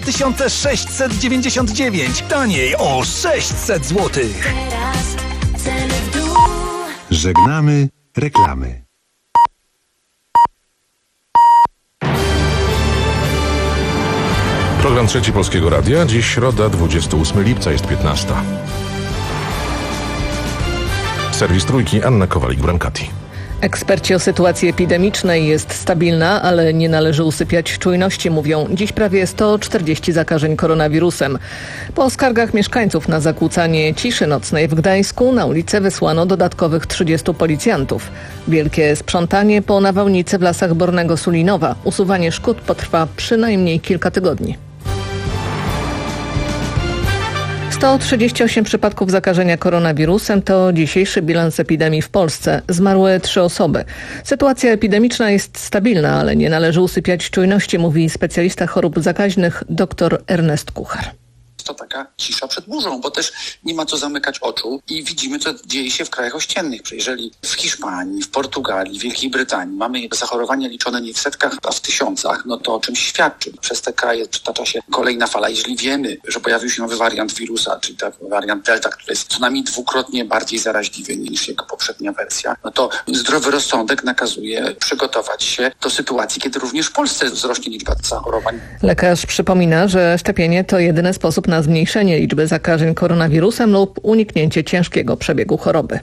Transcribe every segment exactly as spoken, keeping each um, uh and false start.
dwa tysiące sześćset dziewięćdziesiąt dziewięć. Taniej o sześćset złotych. Żegnamy reklamy. Program Trzeci Polskiego Radia. Dziś środa, dwudziestego ósmego lipca, jest piętnasta. Serwis Trójki, Anna Kowalik-Brankati. Eksperci o sytuacji epidemicznej jest stabilna, ale nie należy usypiać czujności, mówią. Dziś prawie sto czterdzieści zakażeń koronawirusem. Po skargach mieszkańców na zakłócanie ciszy nocnej w Gdańsku na ulicę wysłano dodatkowych trzydziestu policjantów. Wielkie sprzątanie po nawałnicy w lasach Bornego Sulinowa. Usuwanie szkód potrwa przynajmniej kilka tygodni. sto trzydzieści osiem przypadków zakażenia koronawirusem to dzisiejszy bilans epidemii w Polsce. Zmarły trzy osoby. Sytuacja epidemiczna jest stabilna, ale nie należy usypiać czujności, mówi specjalista chorób zakaźnych dr Ernest Kuchar. To taka cisza przed burzą, bo też nie ma co zamykać oczu i widzimy, co dzieje się w krajach ościennych. Jeżeli w Hiszpanii, w Portugalii, w Wielkiej Brytanii mamy zachorowania liczone nie w setkach, a w tysiącach, no to o czym świadczy? Przez te kraje przytacza się kolejna fala. Jeżeli wiemy, że pojawił się nowy wariant wirusa, czyli ten wariant Delta, który jest co najmniej dwukrotnie bardziej zaraźliwy niż jego poprzednia wersja, no to zdrowy rozsądek nakazuje przygotować się do sytuacji, kiedy również w Polsce wzrośnie liczba zachorowań. Lekarz przypomina, że szczepienie to jedyny sposób na zmniejszenie liczby zakażeń koronawirusem lub uniknięcie ciężkiego przebiegu choroby.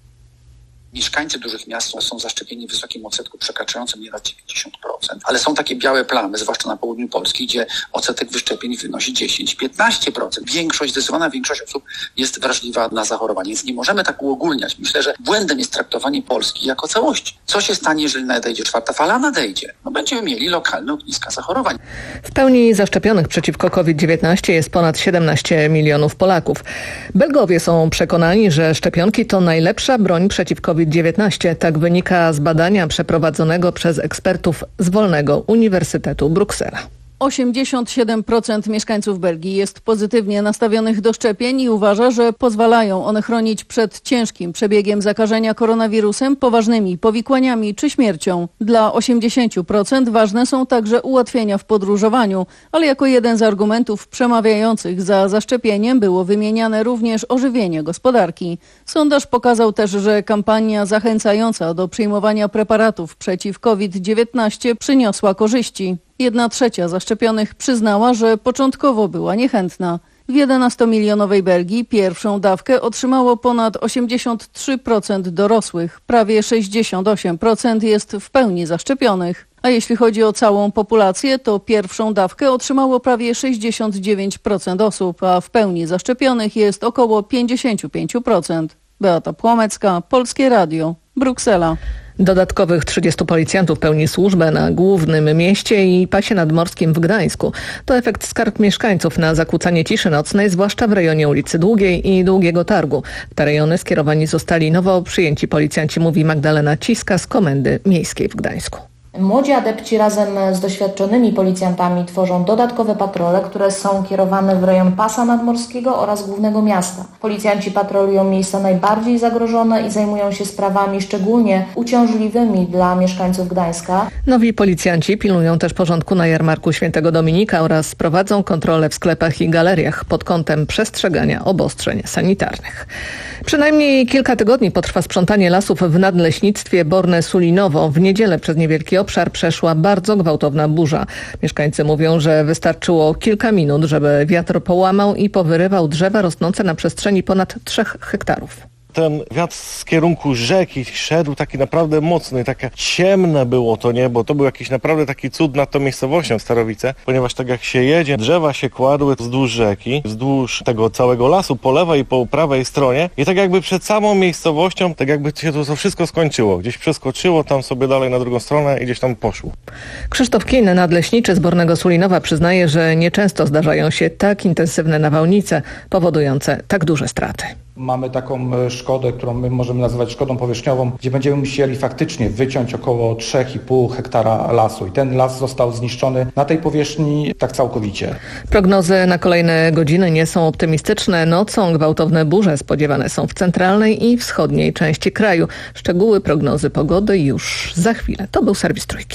Mieszkańcy dużych miast są zaszczepieni w wysokim odsetku przekraczającym nieraz dziewięćdziesiąt procent, ale są takie białe plamy, zwłaszcza na południu Polski, gdzie odsetek wyszczepień wynosi dziesięć do piętnastu procent. Większość, zdecydowana większość osób jest wrażliwa na zachorowanie, więc nie możemy tak uogólniać. Myślę, że błędem jest traktowanie Polski jako całości. Co się stanie, jeżeli nadejdzie czwarta fala? Nadejdzie. No będziemy mieli lokalne ogniska zachorowań. W pełni zaszczepionych przeciwko kowid dziewiętnaście jest ponad siedemnaście milionów Polaków. Belgowie są przekonani, że szczepionki to najlepsza broń przeciw kowid dziewiętnaście. Tak wynika z badania przeprowadzonego przez ekspertów z Wolnego Uniwersytetu Bruksela. osiemdziesiąt siedem procent mieszkańców Belgii jest pozytywnie nastawionych do szczepień i uważa, że pozwalają one chronić przed ciężkim przebiegiem zakażenia koronawirusem, poważnymi powikłaniami czy śmiercią. Dla osiemdziesiąt procent ważne są także ułatwienia w podróżowaniu, ale jako jeden z argumentów przemawiających za zaszczepieniem było wymieniane również ożywienie gospodarki. Sondaż pokazał też, że kampania zachęcająca do przyjmowania preparatów przeciw kowid dziewiętnaście przyniosła korzyści. Jedna trzecia zaszczepionych przyznała, że początkowo była niechętna. W jedenastomilionowej Belgii pierwszą dawkę otrzymało ponad osiemdziesiąt trzy procent dorosłych. Prawie sześćdziesiąt osiem procent jest w pełni zaszczepionych. A jeśli chodzi o całą populację, to pierwszą dawkę otrzymało prawie sześćdziesiąt dziewięć procent osób, a w pełni zaszczepionych jest około pięćdziesiąt pięć procent. Beata Płomecka, Polskie Radio, Bruksela. Dodatkowych trzydziestu policjantów pełni służbę na głównym mieście i pasie nadmorskim w Gdańsku. To efekt skarg mieszkańców na zakłócanie ciszy nocnej, zwłaszcza w rejonie ulicy Długiej i Długiego Targu. W te rejony skierowani zostali nowo przyjęci policjanci, mówi Magdalena Ciska z Komendy Miejskiej w Gdańsku. Młodzi adepci razem z doświadczonymi policjantami tworzą dodatkowe patrole, które są kierowane w rejon pasa nadmorskiego oraz głównego miasta. Policjanci patrolują miejsca najbardziej zagrożone i zajmują się sprawami szczególnie uciążliwymi dla mieszkańców Gdańska. Nowi policjanci pilnują też porządku na jarmarku Świętego Dominika oraz prowadzą kontrole w sklepach i galeriach pod kątem przestrzegania obostrzeń sanitarnych. Przynajmniej kilka tygodni potrwa sprzątanie lasów w nadleśnictwie Borne Sulinowo. W niedzielę przez niewielki obszar przeszła bardzo gwałtowna burza. Mieszkańcy mówią, że wystarczyło kilka minut, żeby wiatr połamał i powyrywał drzewa rosnące na przestrzeni ponad trzech hektarów. Ten wiatr z kierunku rzeki szedł taki naprawdę mocny, takie ciemne było to niebo. To był jakiś naprawdę taki cud nad tą miejscowością Starowice, ponieważ tak jak się jedzie, drzewa się kładły wzdłuż rzeki, wzdłuż tego całego lasu, po lewej i po prawej stronie i tak jakby przed samą miejscowością, tak jakby się to, to wszystko skończyło. Gdzieś przeskoczyło tam sobie dalej na drugą stronę i gdzieś tam poszło. Krzysztof Kin, nadleśniczy z Bornego Sulinowa, przyznaje, że nieczęsto zdarzają się tak intensywne nawałnice powodujące tak duże straty. Mamy taką szkodę, którą my możemy nazywać szkodą powierzchniową, gdzie będziemy musieli faktycznie wyciąć około trzy i pół hektara lasu i ten las został zniszczony na tej powierzchni tak całkowicie. Prognozy na kolejne godziny nie są optymistyczne. Nocą gwałtowne burze spodziewane są w centralnej i wschodniej części kraju. Szczegóły prognozy pogody już za chwilę. To był serwis Trójki.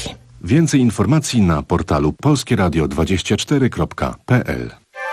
Więcej informacji na portalu polskie radio dwadzieścia cztery kropka p l.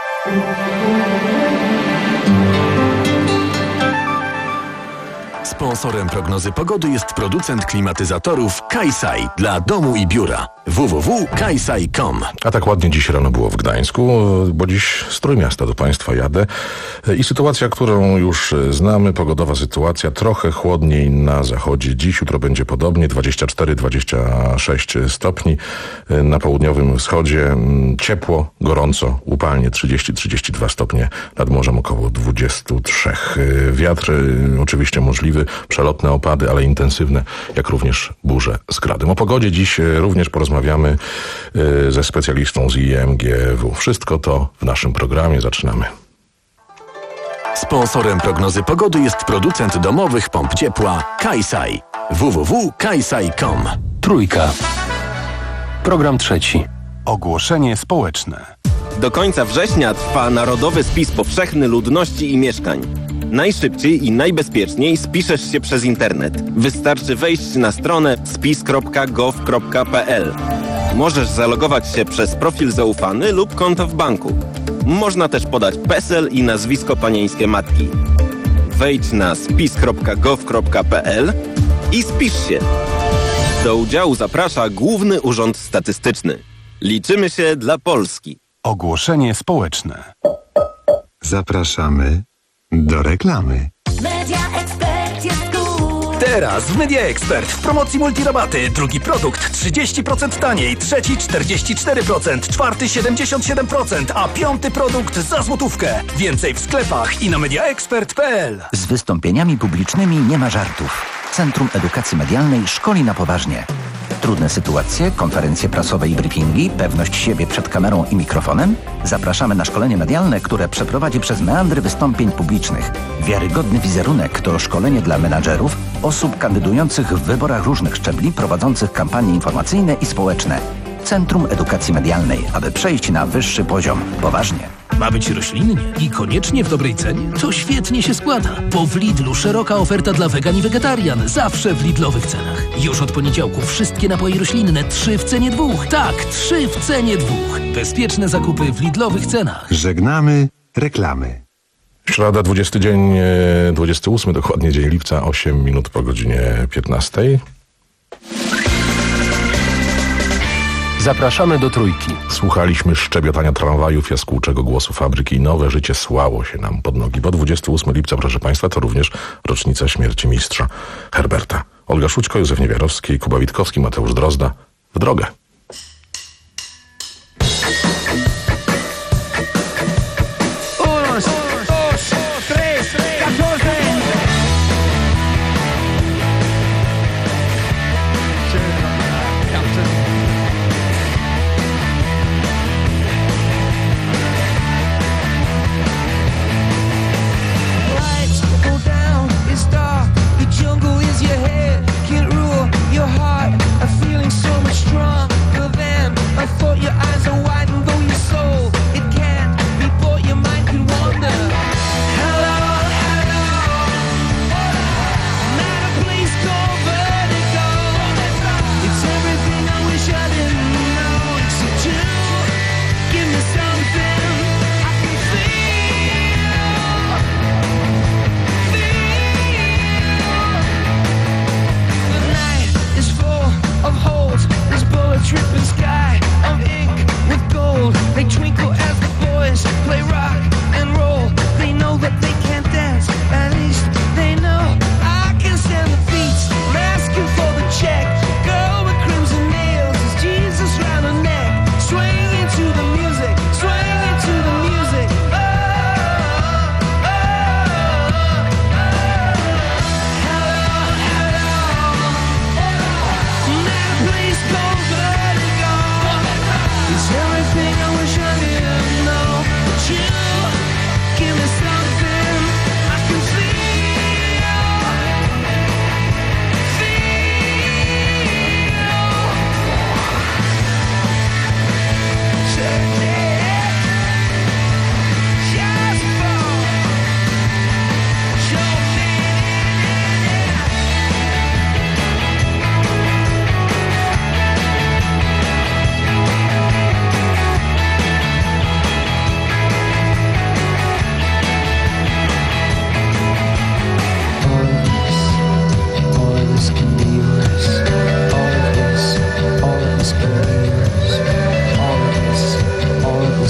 Sponsorem prognozy pogody jest producent klimatyzatorów Kajsaj dla domu i biura. w w w kropka kajsaj kropka com. A tak ładnie dziś rano było w Gdańsku, bo dziś z Trójmiasta do Państwa jadę. I sytuacja, którą już znamy, pogodowa sytuacja, trochę chłodniej na zachodzie. Dziś, jutro będzie podobnie, dwadzieścia cztery dwadzieścia sześć stopni. Na południowym wschodzie ciepło, gorąco, upalnie trzydzieści trzydzieści dwa stopnie. Nad morzem około dwadzieścia trzy. Wiatr oczywiście możliwy, przelotne opady, ale intensywne, jak również burze z gradem. O pogodzie dziś również porozmawiamy ze specjalistą z I M G W. Wszystko to w naszym programie. Zaczynamy. Sponsorem prognozy pogody jest producent domowych pomp ciepła Kajsaj. w w w kropka kajsaj kropka com. Trójka. Program trzeci. Ogłoszenie społeczne. Do końca września trwa Narodowy Spis Powszechny Ludności i Mieszkań. Najszybciej i najbezpieczniej spiszesz się przez internet. Wystarczy wejść na stronę spis kropka gov kropka p l. Możesz zalogować się przez profil zaufany lub konto w banku. Można też podać PESEL i nazwisko panieńskie matki. Wejdź na spis kropka gov kropka p l i spisz się. Do udziału zaprasza Główny Urząd Statystyczny. Liczymy się dla Polski. Ogłoszenie społeczne. Zapraszamy do reklamy. Media Expert jest cool. Teraz w Media Expert w promocji multirabaty. Drugi produkt trzydzieści procent taniej, trzeci czterdzieści cztery procent, czwarty siedemdziesiąt siedem procent, a piąty produkt za złotówkę. Więcej w sklepach i na mediaexpert kropka p l. Z wystąpieniami publicznymi nie ma żartów. Centrum Edukacji Medialnej szkoli na poważnie. Trudne sytuacje, konferencje prasowe i briefingi, pewność siebie przed kamerą i mikrofonem? Zapraszamy na szkolenie medialne, które przeprowadzi przez meandry wystąpień publicznych. Wiarygodny wizerunek to szkolenie dla menadżerów, osób kandydujących w wyborach różnych szczebli, prowadzących kampanie informacyjne i społeczne. Centrum Edukacji Medialnej, aby przejść na wyższy poziom. Poważnie. Ma być roślinnie i koniecznie w dobrej cenie? To świetnie się składa, bo w Lidlu szeroka oferta dla wegan i wegetarian. Zawsze w Lidlowych cenach. Już od poniedziałku wszystkie napoje roślinne trzy w cenie dwóch. Tak, trzy w cenie dwóch. Bezpieczne zakupy w Lidlowych cenach. Żegnamy reklamy. Środa, dwudziesty dzień, dwudziesty ósmy, dokładnie dzień lipca, osiem minut po godzinie piętnastej. Zapraszamy do Trójki. Słuchaliśmy szczebiotania tramwajów, jaskółczego głosu fabryki i nowe życie słało się nam pod nogi. Bo dwudziestego ósmego lipca, proszę Państwa, to również rocznica śmierci mistrza Herberta. Olga Szućko, Józef Niewiarowski, Kuba Witkowski, Mateusz Drozda. W drogę. Jungle is your head, can't rule your heart. A feeling so much strong.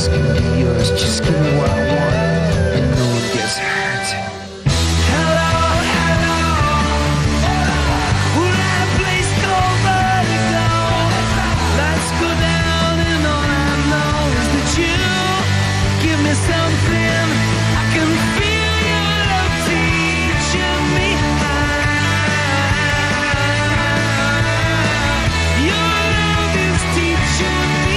this can be yours. Just give me what I want and no one gets hurt. Something I can feel your love teaching me how. Your love is teaching me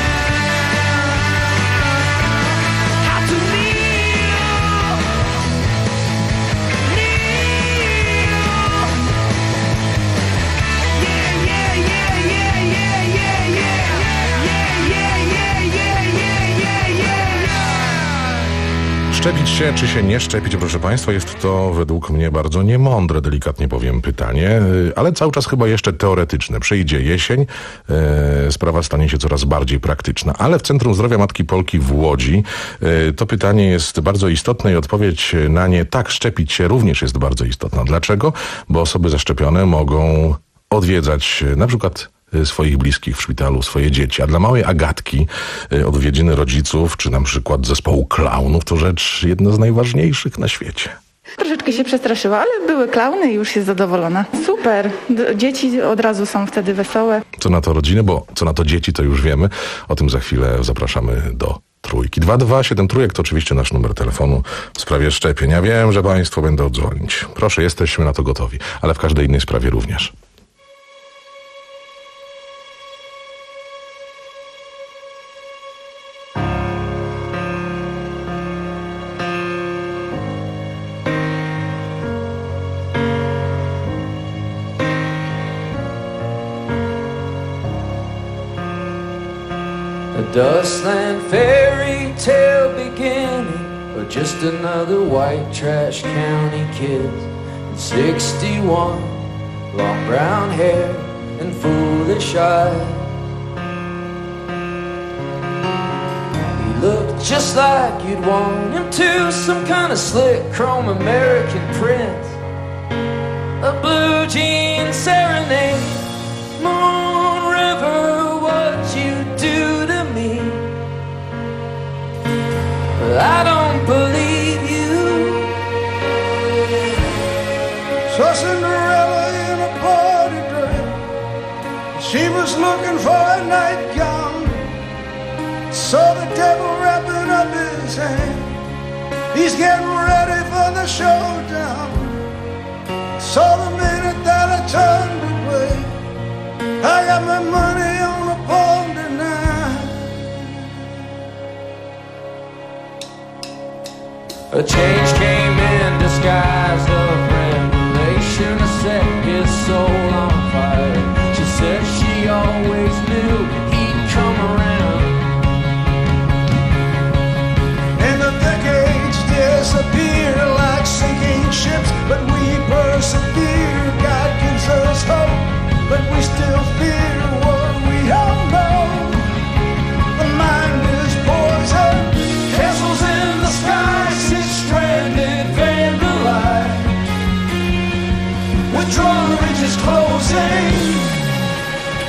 how, how to kneel, kneel. Yeah, yeah, yeah, yeah, yeah, yeah, yeah, yeah, yeah, yeah, yeah, yeah, yeah. Szczepić się, czy się nie szczepić, proszę Państwa, jest to według mnie bardzo niemądre, delikatnie powiem, pytanie, ale cały czas chyba jeszcze teoretyczne. Przyjdzie jesień, e, sprawa stanie się coraz bardziej praktyczna. Ale w Centrum Zdrowia Matki Polki w Łodzi e, to pytanie jest bardzo istotne i odpowiedź na nie tak, szczepić się również jest bardzo istotna. Dlaczego? Bo osoby zaszczepione mogą odwiedzać na przykład swoich bliskich w szpitalu, swoje dzieci. A dla małej Agatki odwiedziny rodziców, czy na przykład zespołu klaunów, to rzecz jedna z najważniejszych na świecie. Troszeczkę się przestraszyła, ale były klauny i już jest zadowolona. Super. D- dzieci od razu są wtedy wesołe. Co na to rodziny, bo co na to dzieci, to już wiemy. O tym za chwilę zapraszamy do Trójki. dwa dwa siedem Trójek to oczywiście nasz numer telefonu w sprawie szczepień. Ja wiem, że Państwo będą dzwonić. Proszę, jesteśmy na to gotowi, ale w każdej innej sprawie również. Dustland fairy tale beginning, or just another white trash county kid. sixty-one, long brown hair and foolish eyes. He looked just like you'd want him to, some kind of slick chrome American prince. A blue jean serenade, Moon River, what you do to me. I don't believe you. Saw Cinderella in a party dress. She was looking for a nightgown. Saw the devil wrapping up his hand. He's getting ready for the showdown. Saw the minute that I turned away. I got my money on a pawn tonight. A change came in disguise of revelation. I set his soul on fire. She said she always knew he'd come around. And the decades disappear like sinking ships, but we persevere. God gives us hope, but we still fear what we don't know. The mind is poison. Castles in the sky, sit stranded, vandalized. Withdrawal ridges closing.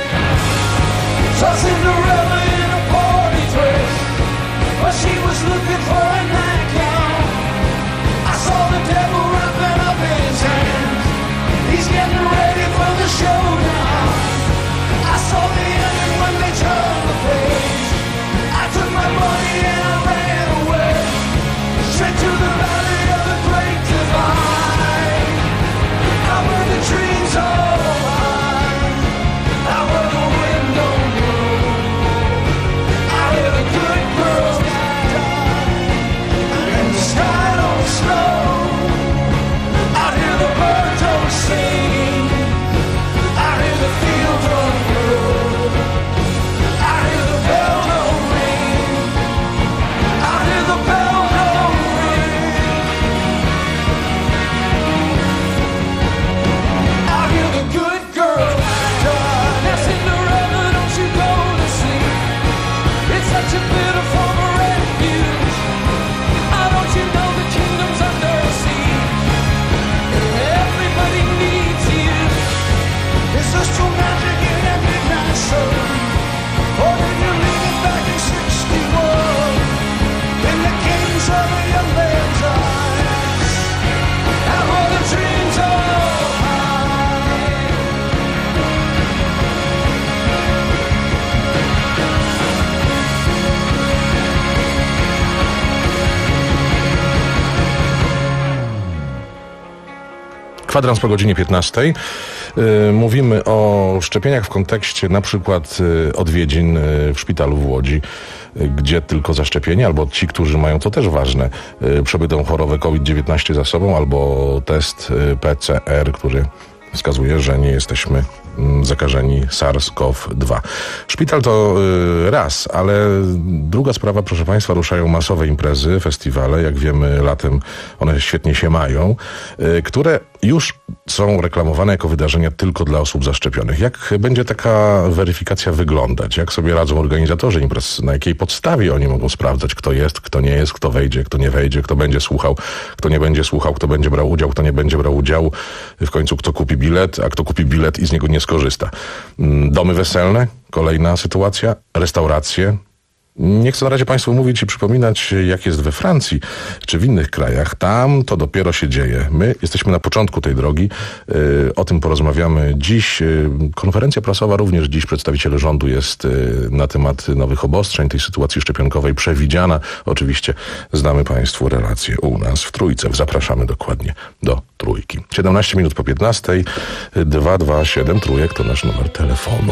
Kwadrans po godzinie piętnastej. Yy, mówimy o szczepieniach w kontekście na przykład yy, odwiedzin yy, w szpitalu w Łodzi, yy, gdzie tylko zaszczepieni, albo ci, którzy mają, to też ważne, yy, przebytą chorobę COVID dziewiętnaście za sobą, albo test yy, P C R, który wskazuje, że nie jesteśmy zakażeni SARS-CoV dwa. Szpital to y, raz, ale druga sprawa, proszę Państwa, ruszają masowe imprezy, festiwale, jak wiemy latem one świetnie się mają, y, które już są reklamowane jako wydarzenia tylko dla osób zaszczepionych. Jak będzie taka weryfikacja wyglądać? Jak sobie radzą organizatorzy imprez? Na jakiej podstawie oni mogą sprawdzać, kto jest, kto nie jest, kto wejdzie, kto nie wejdzie, kto będzie słuchał, kto nie będzie słuchał, kto będzie brał udział, kto nie będzie brał udziału, w końcu kto kupi bilet, a kto kupi bilet i z niego nie skorzysta. Domy weselne, kolejna sytuacja, restauracje. Nie chcę na razie Państwu mówić i przypominać, jak jest we Francji czy w innych krajach. Tam to dopiero się dzieje. My jesteśmy na początku tej drogi. Yy, o tym porozmawiamy dziś. Yy, konferencja prasowa również dziś. Przedstawiciel rządu jest yy, na temat nowych obostrzeń, tej sytuacji szczepionkowej przewidziana. Oczywiście znamy Państwu relacje u nas w Trójce. Zapraszamy dokładnie do Trójki. siedemnaście minut po piętnastej. dwa dwa siedem Trójek to nasz numer telefonu.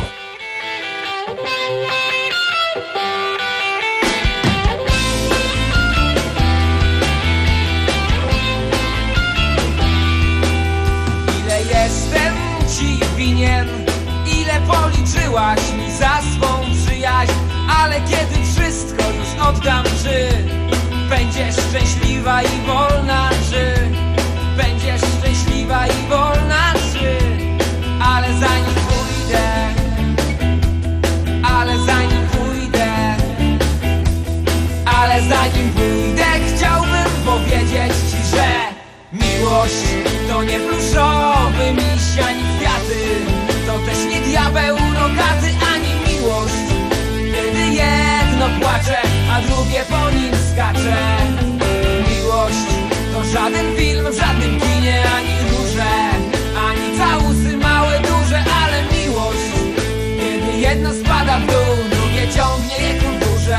Ile policzyłaś mi za swą przyjaźń, ale kiedy wszystko już oddam, czy będziesz szczęśliwa i wolna, czy będziesz szczęśliwa i wolna, czy ale zanim pójdę, ale zanim pójdę, ale zanim pójdę, chciałbym powiedzieć ci, że miłość to nie pluszowy miś ani kwiaty, to też nie diabeł rogaty ani miłość, kiedy jedno płacze, a drugie po nim skacze. Miłość to żaden film w żadnym kinie, ani róże, ani całusy małe, duże, ale miłość, kiedy jedno spada w dół, drugie ciągnie je ku górze.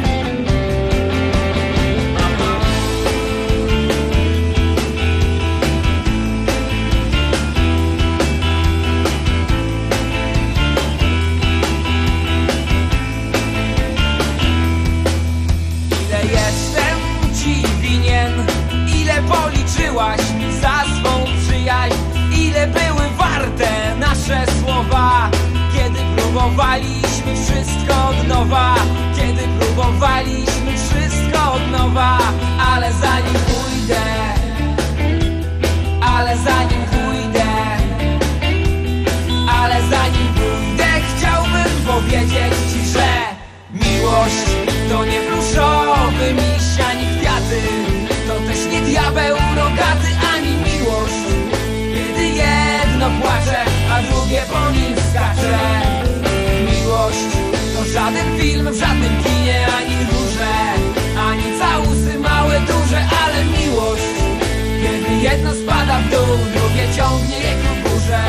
Policzyłaś mi za swą przyjaźń, ile były warte nasze słowa, kiedy próbowaliśmy wszystko od nowa, kiedy próbowaliśmy wszystko od nowa, ale zanim pójdę, ale zanim pójdę, ale zanim pójdę, chciałbym powiedzieć ci, że miłość to nie pluszowy miś ani kwiaty, to też nie diabeł rogaty ani miłość, kiedy jedno płacze, a drugie po nim skacze. Miłość to żaden film w żadnym kinie, ani róże, ani całusy małe, duże, ale miłość, kiedy jedno spada w dół, drugie ciągnie je ku górze.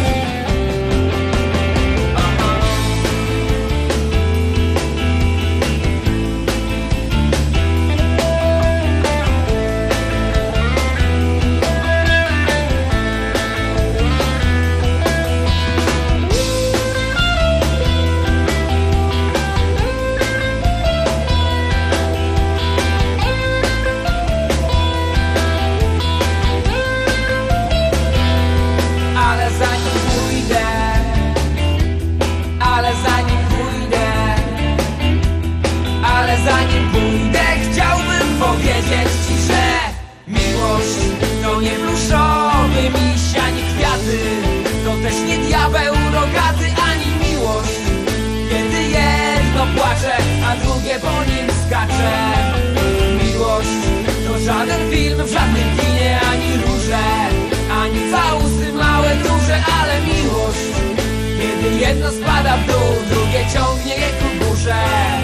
A drugie po nim skacze. Miłość to żaden film w żadnym kinie, ani róże, ani całusy małe, duże, ale miłość, kiedy jedno spada w dół, drugie ciągnie je ku górze.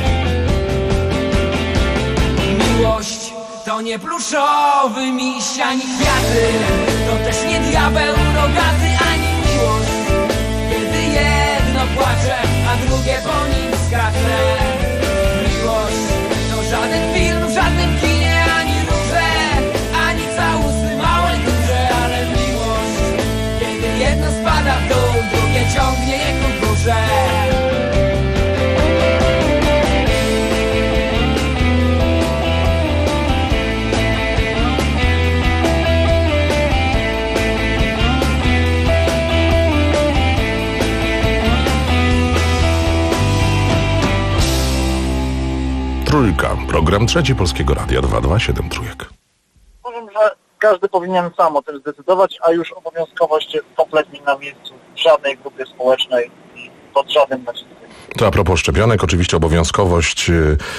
Miłość to nie pluszowy miś ani kwiaty, to też nie diabeł rogaty ani miłość, kiedy jedno płacze, a drugie po nim skacze. Miłość to żaden film w żadnym kinie, ani róże, ani całusy małe, duże, ale miłość, Program trzeci Polskiego Radia dwa dwa siedem Trójek. Powiem, że każdy powinien sam o tym zdecydować, a już obowiązkowość jest kompletnie na miejscu w żadnej grupie społecznej i pod żadnym naciskiem. To a propos szczepionek, oczywiście obowiązkowość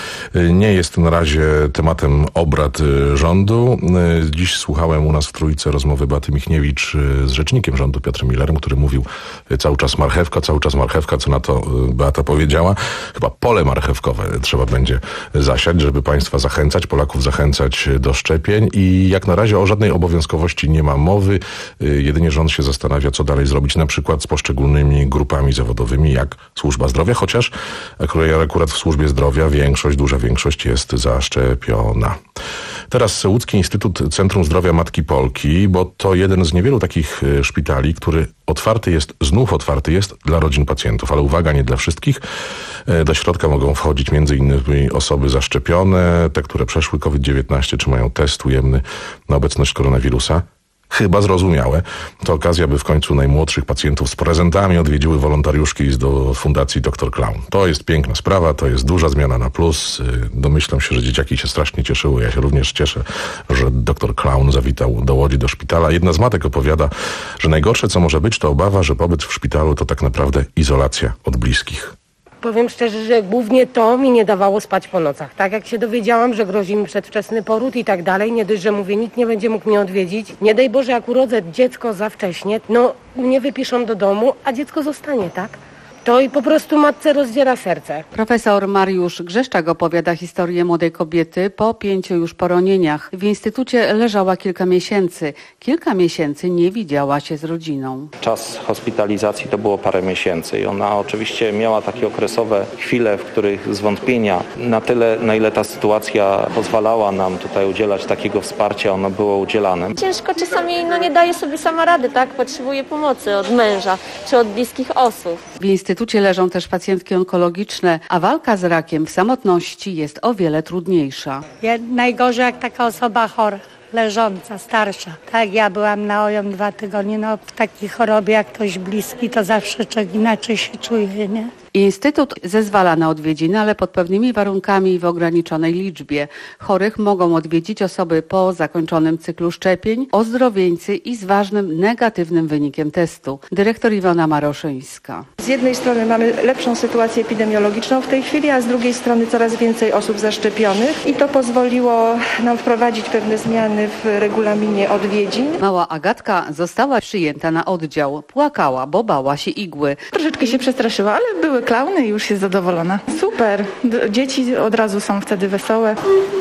nie jest na razie tematem obrad rządu. Dziś słuchałem u nas w Trójce rozmowy Beaty Michniewicz z rzecznikiem rządu Piotrem Millerem, który mówił cały czas marchewka, cały czas marchewka, co na to Beata powiedziała. Chyba pole marchewkowe trzeba będzie zasiać, żeby państwa zachęcać, Polaków zachęcać do szczepień i jak na razie o żadnej obowiązkowości nie ma mowy. Jedynie rząd się zastanawia, co dalej zrobić, na przykład z poszczególnymi grupami zawodowymi, jak służba zdrowia, chociaż akurat w służbie zdrowia większość, duża większość jest zaszczepiona. Teraz Łódzki Instytut Centrum Zdrowia Matki Polki, bo to jeden z niewielu takich szpitali, który otwarty jest, znów otwarty jest dla rodzin pacjentów, ale uwaga, nie dla wszystkich. Do środka mogą wchodzić między innymi osoby zaszczepione, te, które przeszły COVID dziewiętnaście, czy mają test ujemny na obecność koronawirusa. Chyba zrozumiałe. To okazja, by w końcu najmłodszych pacjentów z prezentami odwiedziły wolontariuszki do Fundacji doktor Klaun. To jest piękna sprawa, to jest duża zmiana na plus. Domyślam się, że dzieciaki się strasznie cieszyły. Ja się również cieszę, że doktor Klaun zawitał do Łodzi, do szpitala. Jedna z matek opowiada, że najgorsze, co może być, to obawa, że pobyt w szpitalu to tak naprawdę izolacja od bliskich. Powiem szczerze, że głównie to mi nie dawało spać po nocach. Tak jak się dowiedziałam, że grozi mi przedwczesny poród i tak dalej, nie dość, że mówię, nikt nie będzie mógł mnie odwiedzić. Nie daj Boże, jak urodzę dziecko za wcześnie, no mnie wypiszą do domu, a dziecko zostanie, tak? To i po prostu matce rozdziera serce. Profesor Mariusz Grzeszczak opowiada historię młodej kobiety po pięciu już poronieniach. W instytucie leżała kilka miesięcy. Kilka miesięcy nie widziała się z rodziną. Czas hospitalizacji to było parę miesięcy i ona oczywiście miała takie okresowe chwile, w których zwątpienia na tyle, na ile ta sytuacja pozwalała nam tutaj udzielać takiego wsparcia, ono było udzielane. Ciężko czasami no, nie daje sobie sama rady, tak? Potrzebuje pomocy od męża czy od bliskich osób. W instytucie leżą też pacjentki onkologiczne, a walka z rakiem w samotności jest o wiele trudniejsza. Ja, najgorzej jak taka osoba chora, leżąca, starsza. Tak, ja byłam na O J M dwa tygodnie, no w takiej chorobie jak ktoś bliski, to zawsze człowiek inaczej się czuje, nie? Instytut zezwala na odwiedziny, ale pod pewnymi warunkami i w ograniczonej liczbie. Chorych mogą odwiedzić osoby po zakończonym cyklu szczepień, ozdrowieńcy i z ważnym negatywnym wynikiem testu. Dyrektor Iwona Maroszyńska. Z jednej strony mamy lepszą sytuację epidemiologiczną w tej chwili, a z drugiej strony coraz więcej osób zaszczepionych i to pozwoliło nam wprowadzić pewne zmiany w regulaminie odwiedzin. Mała Agatka została przyjęta na oddział. Płakała, bo bała się igły. Troszeczkę się przestraszyła, ale były klauny i już jest zadowolona. Super. D- dzieci od razu są wtedy wesołe.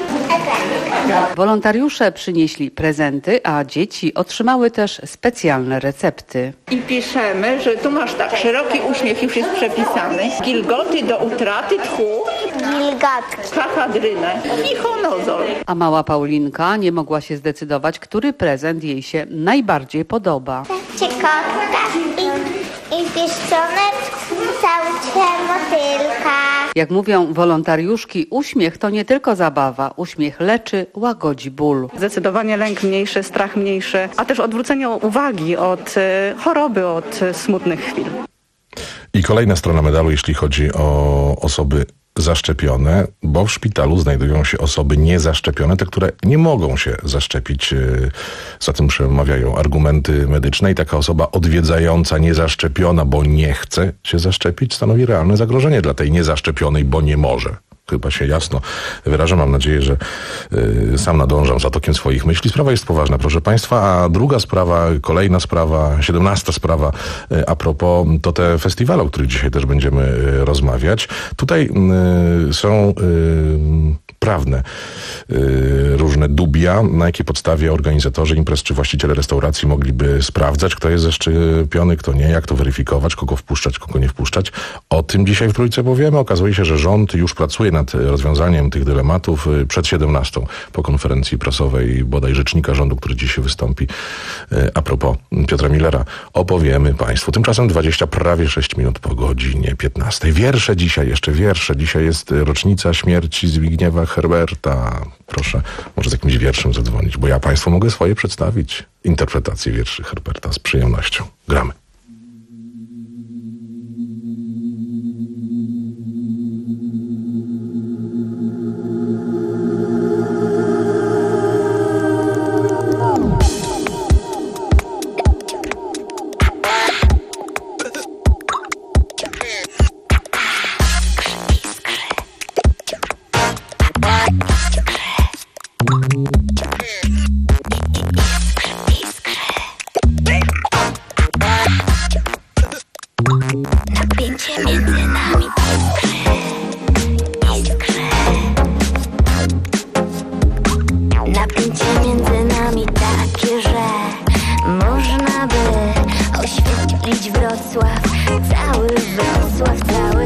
Wolontariusze przynieśli prezenty, a dzieci otrzymały też specjalne recepty. I piszemy, że tu masz tak, szeroki uśmiech już jest przepisany. Gilgoty do utraty tchu. Gilgotki. Kafadrynę i honozol. A mała Paulinka nie mogła się zdecydować, który prezent jej się najbardziej podoba. Ciekawka i, i pieszczonek w kształcie motylka. Jak mówią wolontariuszki, uśmiech to nie tylko zabawa. Uśmiech leczy, łagodzi ból. Zdecydowanie lęk mniejszy, strach mniejszy, a też odwrócenie uwagi od choroby, od smutnych chwil. I kolejna strona medalu, jeśli chodzi o osoby zaszczepione, bo w szpitalu znajdują się osoby niezaszczepione, te, które nie mogą się zaszczepić. Za tym przemawiają argumenty medyczne i taka osoba odwiedzająca niezaszczepiona, bo nie chce się zaszczepić, stanowi realne zagrożenie dla tej niezaszczepionej, bo nie może. Chyba się jasno wyrażę. Mam nadzieję, że y, sam nadążam za tokiem swoich myśli. Sprawa jest poważna, proszę państwa. A druga sprawa, kolejna sprawa, siedemnasta sprawa y, a propos, to te festiwale, o których dzisiaj też będziemy y, rozmawiać. Tutaj y, są y, prawne y, różne dubia, na jakiej podstawie organizatorzy imprez czy właściciele restauracji mogliby sprawdzać, kto jest zaszczepiony, kto nie, jak to weryfikować, kogo wpuszczać, kogo nie wpuszczać. O tym dzisiaj w Trójce powiemy. Okazuje się, że rząd już pracuje nad rozwiązaniem tych dylematów przed siedemnastą po konferencji prasowej bodaj rzecznika rządu, który dzisiaj wystąpi. A propos Piotra Millera, opowiemy państwu. Tymczasem dwadzieścia prawie sześć minut po godzinie piętnastej. Wiersze dzisiaj, jeszcze wiersze. Dzisiaj jest rocznica śmierci Zbigniewa Herberta. Proszę, może z jakimś wierszem zadzwonić, bo ja państwu mogę swoje przedstawić. Interpretację wierszy Herberta z przyjemnością. Gramy. Napięcie między nami iskry, iskry. Napięcie między nami takie, że można by oświetlić Wrocław, cały Wrocław, cały.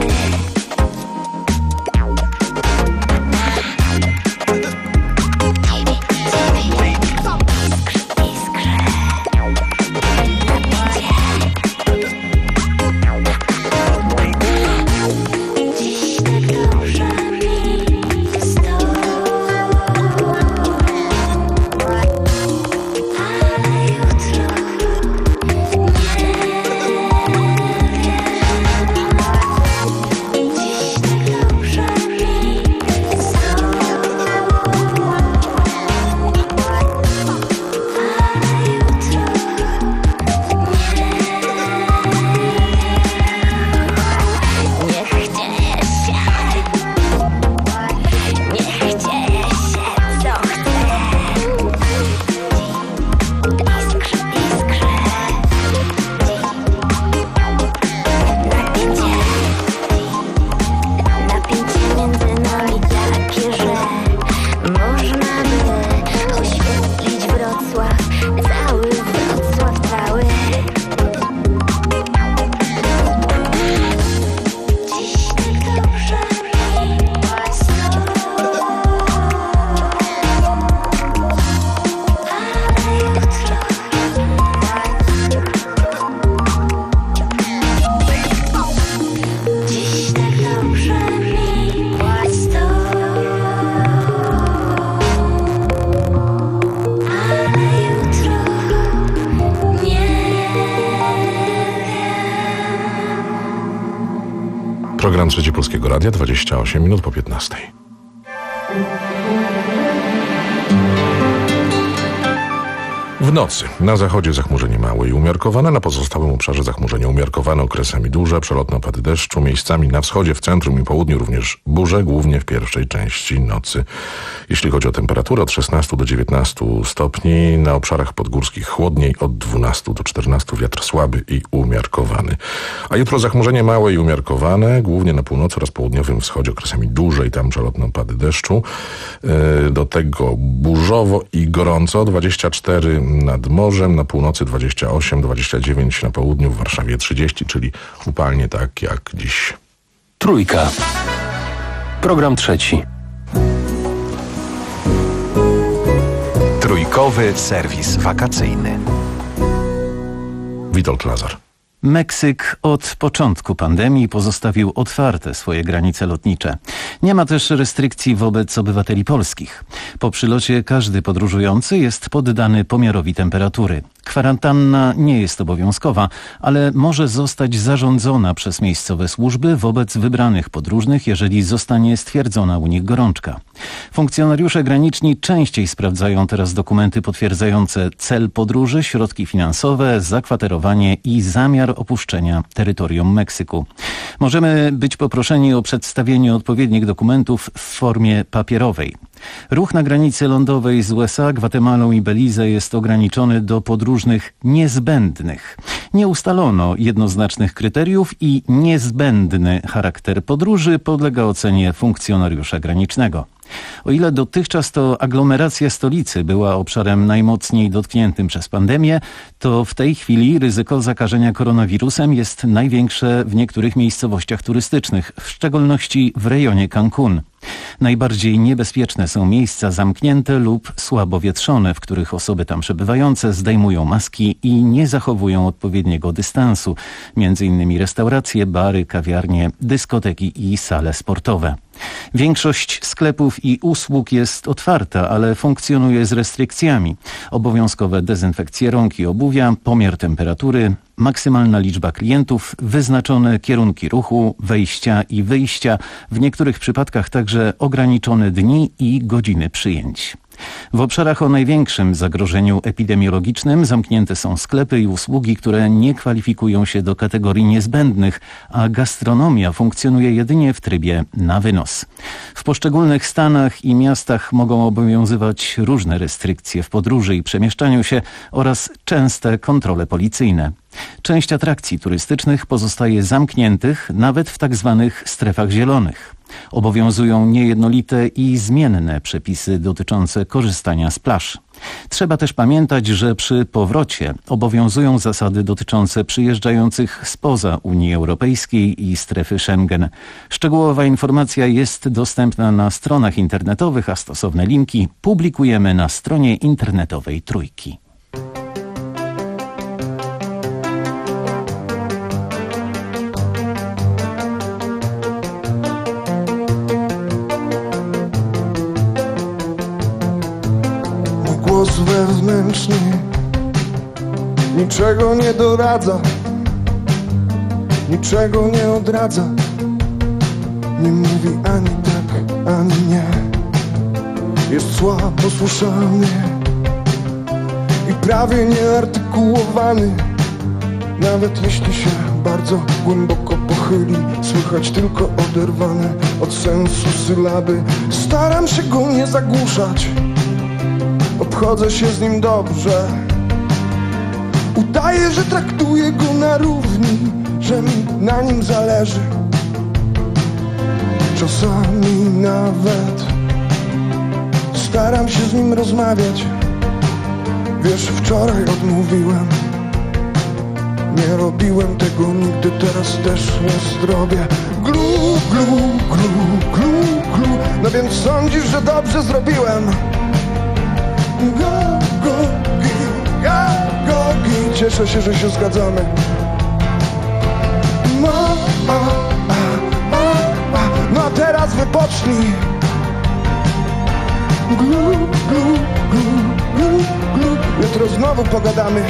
Program Trzeci Polskiego Radia, dwadzieścia osiem minut po piętnastej. W nocy na zachodzie zachmurzenie małe i umiarkowane, na pozostałym obszarze zachmurzenie umiarkowane, okresami duże, przelotne opady deszczu, miejscami na wschodzie, w centrum i południu również burze, głównie w pierwszej części nocy. Jeśli chodzi o temperaturę, od szesnastu do dziewiętnastu stopni, na obszarach podgórskich chłodniej, od dwunastu do czternastu, wiatr słaby i umiarkowany. A jutro zachmurzenie małe i umiarkowane, głównie na północy oraz południowym wschodzie, okresami duże i tam przelotne opady deszczu. Do tego burzowo i gorąco, dwadzieścia cztery nad morzem, na północy dwadzieścia osiem, dwadzieścia dziewięć na południu, w Warszawie trzydzieści, czyli upalnie tak jak dziś. Trójka. Program trzeci. Trójkowy serwis wakacyjny. Witold Lazar. Meksyk od początku pandemii pozostawił otwarte swoje granice lotnicze. Nie ma też restrykcji wobec obywateli polskich. Po przylocie każdy podróżujący jest poddany pomiarowi temperatury. Kwarantanna nie jest obowiązkowa, ale może zostać zarządzona przez miejscowe służby wobec wybranych podróżnych, jeżeli zostanie stwierdzona u nich gorączka. Funkcjonariusze graniczni częściej sprawdzają teraz dokumenty potwierdzające cel podróży, środki finansowe, zakwaterowanie i zamiar opuszczenia terytorium Meksyku. Możemy być poproszeni o przedstawienie odpowiednich dokumentów w formie papierowej. Ruch na granicy lądowej z U S A, Gwatemalą i Belize jest ograniczony do podróżnych niezbędnych. Nie ustalono jednoznacznych kryteriów i niezbędny charakter podróży podlega ocenie funkcjonariusza granicznego. O ile dotychczas to aglomeracja stolicy była obszarem najmocniej dotkniętym przez pandemię, to w tej chwili ryzyko zakażenia koronawirusem jest największe w niektórych miejscowościach turystycznych, w szczególności w rejonie Cancun. Najbardziej niebezpieczne są miejsca zamknięte lub słabo wietrzone, w których osoby tam przebywające zdejmują maski i nie zachowują odpowiedniego dystansu, między innymi restauracje, bary, kawiarnie, dyskoteki i sale sportowe. Większość sklepów i usług jest otwarta, ale funkcjonuje z restrykcjami. Obowiązkowe dezynfekcje rąk i obuwia, pomiar temperatury, maksymalna liczba klientów, wyznaczone kierunki ruchu, wejścia i wyjścia, w niektórych przypadkach także ograniczone dni i godziny przyjęć. W obszarach o największym zagrożeniu epidemiologicznym zamknięte są sklepy i usługi, które nie kwalifikują się do kategorii niezbędnych, a gastronomia funkcjonuje jedynie w trybie na wynos. W poszczególnych stanach i miastach mogą obowiązywać różne restrykcje w podróży i przemieszczaniu się oraz częste kontrole policyjne. Część atrakcji turystycznych pozostaje zamkniętych nawet w tak zwanych strefach zielonych. Obowiązują niejednolite i zmienne przepisy dotyczące korzystania z plaż. Trzeba też pamiętać, że przy powrocie obowiązują zasady dotyczące przyjeżdżających spoza Unii Europejskiej i strefy Schengen. Szczegółowa informacja jest dostępna na stronach internetowych, a stosowne linki publikujemy na stronie internetowej Trójki. Głos wewnętrzny niczego nie doradza, niczego nie odradza, nie mówi ani tak, ani nie. Jest słabo posłuszany i prawie nieartykułowany. Nawet jeśli się bardzo głęboko pochyli, słychać tylko oderwane od sensu sylaby. Staram się go nie zagłuszać, obchodzę się z nim dobrze. Udaję, że traktuję go na równi, że mi na nim zależy. Czasami nawet staram się z nim rozmawiać. Wiesz, wczoraj odmówiłem, nie robiłem tego nigdy, teraz też nie zrobię. Glu, glu, glu, glu, glu. No więc sądzisz, że dobrze zrobiłem? Go, go, gi, ga, go, gi. Cieszę się, że się zgadzamy. No, a, a, a, a. No a teraz wypocznij. Glu, glu, glu, glu, glu. Jutro znowu pogadamy.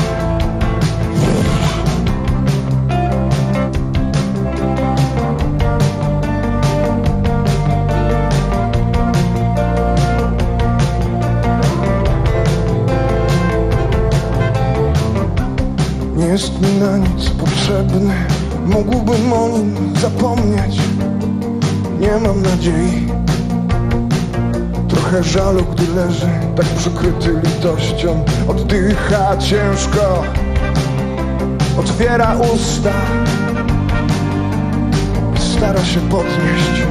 Nie jest mi na nic potrzebny, mógłbym o nim zapomnieć. Nie mam nadziei, trochę żalu, gdy leży tak przykryty litością. Oddycha ciężko, otwiera usta, stara się podnieść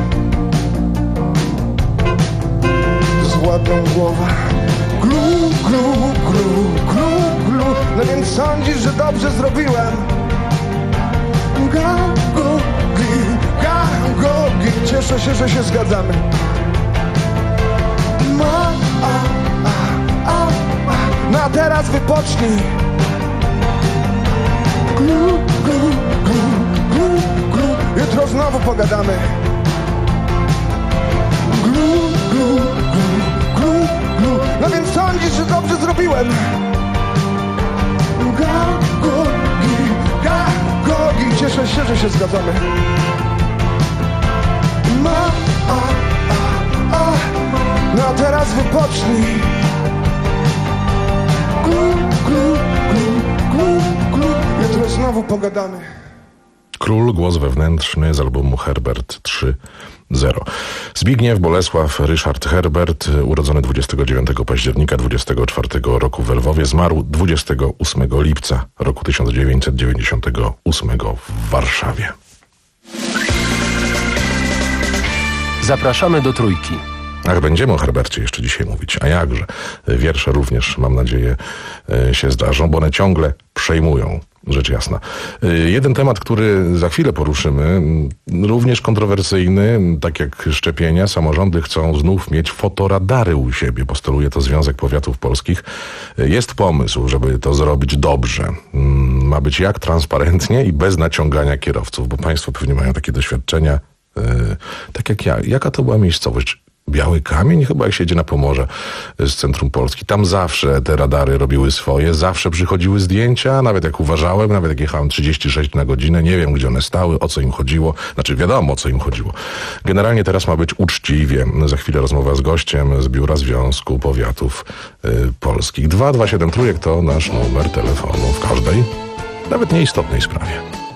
złotą głowę. Glu, glu, glu, glu, glu. No więc sądzisz, że dobrze zrobiłem? Ga, go, gi, ga, go, gi. Cieszę się, że się zgadzamy. Ma, a, a, a, a. No a teraz wypocznij. Glu, glu, glu, glu, glu. Jutro znowu pogadamy. Glu, glu, glu, glu, glu. No więc sądzisz, że dobrze zrobiłem? Ga, go, gi, ga, go, gi. Cieszę się, że się zgadzamy. Ma, a, a, a. No a teraz wypocznij. Glu, glu, glu, glu, glu. Jutro znowu pogadamy. Król, głos wewnętrzny z albumu Herbert trzy zero. Zbigniew Bolesław Ryszard Herbert, urodzony dwudziestego dziewiątego października dwudziestego czwartego roku w Lwowie, zmarł dwudziestego ósmego lipca roku tysiąc dziewięćset dziewięćdziesiątego ósmego w Warszawie. Zapraszamy do Trójki. Ach, będziemy o Herbercie jeszcze dzisiaj mówić, a jakże. Wiersze również, mam nadzieję, się zdarzą, bo one ciągle przejmują, rzecz jasna. Jeden temat, który za chwilę poruszymy, również kontrowersyjny, tak jak szczepienia. Samorządy chcą znów mieć fotoradary u siebie, postuluje to Związek Powiatów Polskich. Jest pomysł, żeby to zrobić dobrze. Ma być jak transparentnie i bez naciągania kierowców, bo państwo pewnie mają takie doświadczenia, tak jak ja. Jaka to była miejscowość? Biały Kamień, chyba jak się jedzie na Pomorze z centrum Polski. Tam zawsze te radary robiły swoje, zawsze przychodziły zdjęcia, nawet jak uważałem, nawet jak jechałem trzydzieści sześć na godzinę, nie wiem gdzie one stały, o co im chodziło, znaczy wiadomo o co im chodziło. Generalnie teraz ma być uczciwie. Za chwilę rozmowa z gościem z Biura Związku Powiatów y, Polskich. dwa dwa siedem trójek to nasz numer telefonu w każdej, nawet nieistotnej sprawie.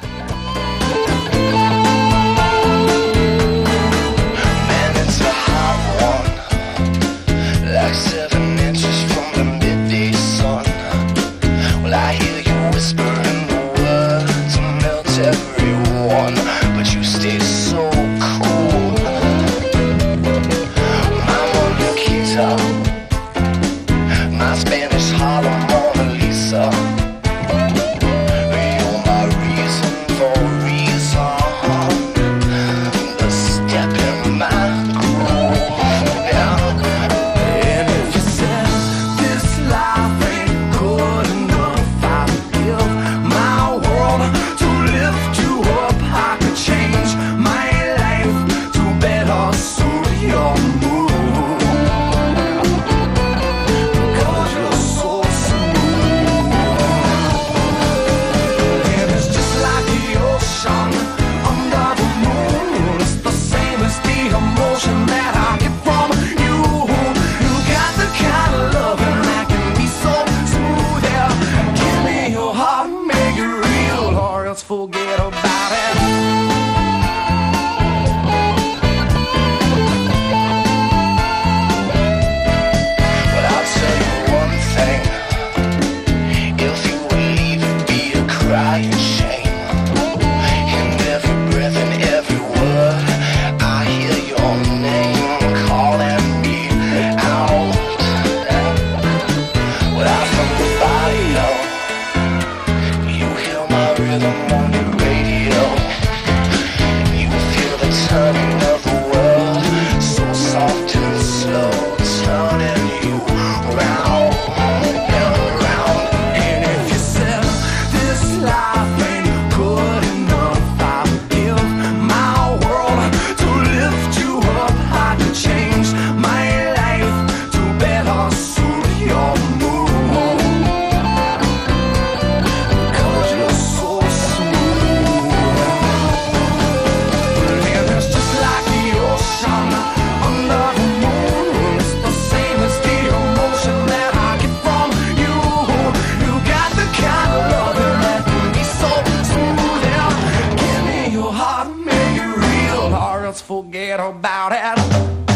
Seven inches from the midday sun. Well, I hear you whispering the words and melt everyone, but you stay so cool. My Mona Lisa, my Spanish Harlem Mona Lisa. You're my reason for reason, the step in my groove. Yeah. Forget about it. But I'll tell you one thing. If you would leave it be a crying shame. In every breath and every word I hear your name calling me out. Without from the body, you hear my rhythm on your radio. You feel the turning of the world, so soft and slow, turning you round and round. And if you said this life ain't good enough, I'll give my world to lift you up. I could change my life to better suit your mood. Cause you're so smooth. And it's just like the ocean under the moon. It's the same as the emotion that I get from you. You got the kind of loving that can be so smooth. Yeah. Give me your heart, make it real, or else forget about it.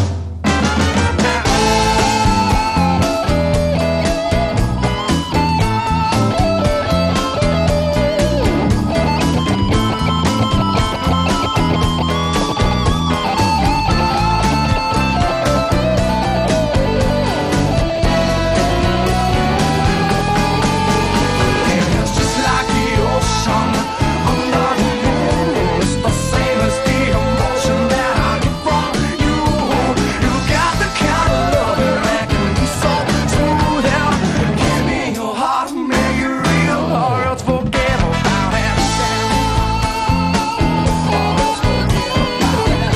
It's just like the ocean under the moon. It's the same as the emotion that I get from you. You got the kind of loving that can be so smooth. Yeah. Give me your heart, make it real, or else forget about it. Or else forget about it.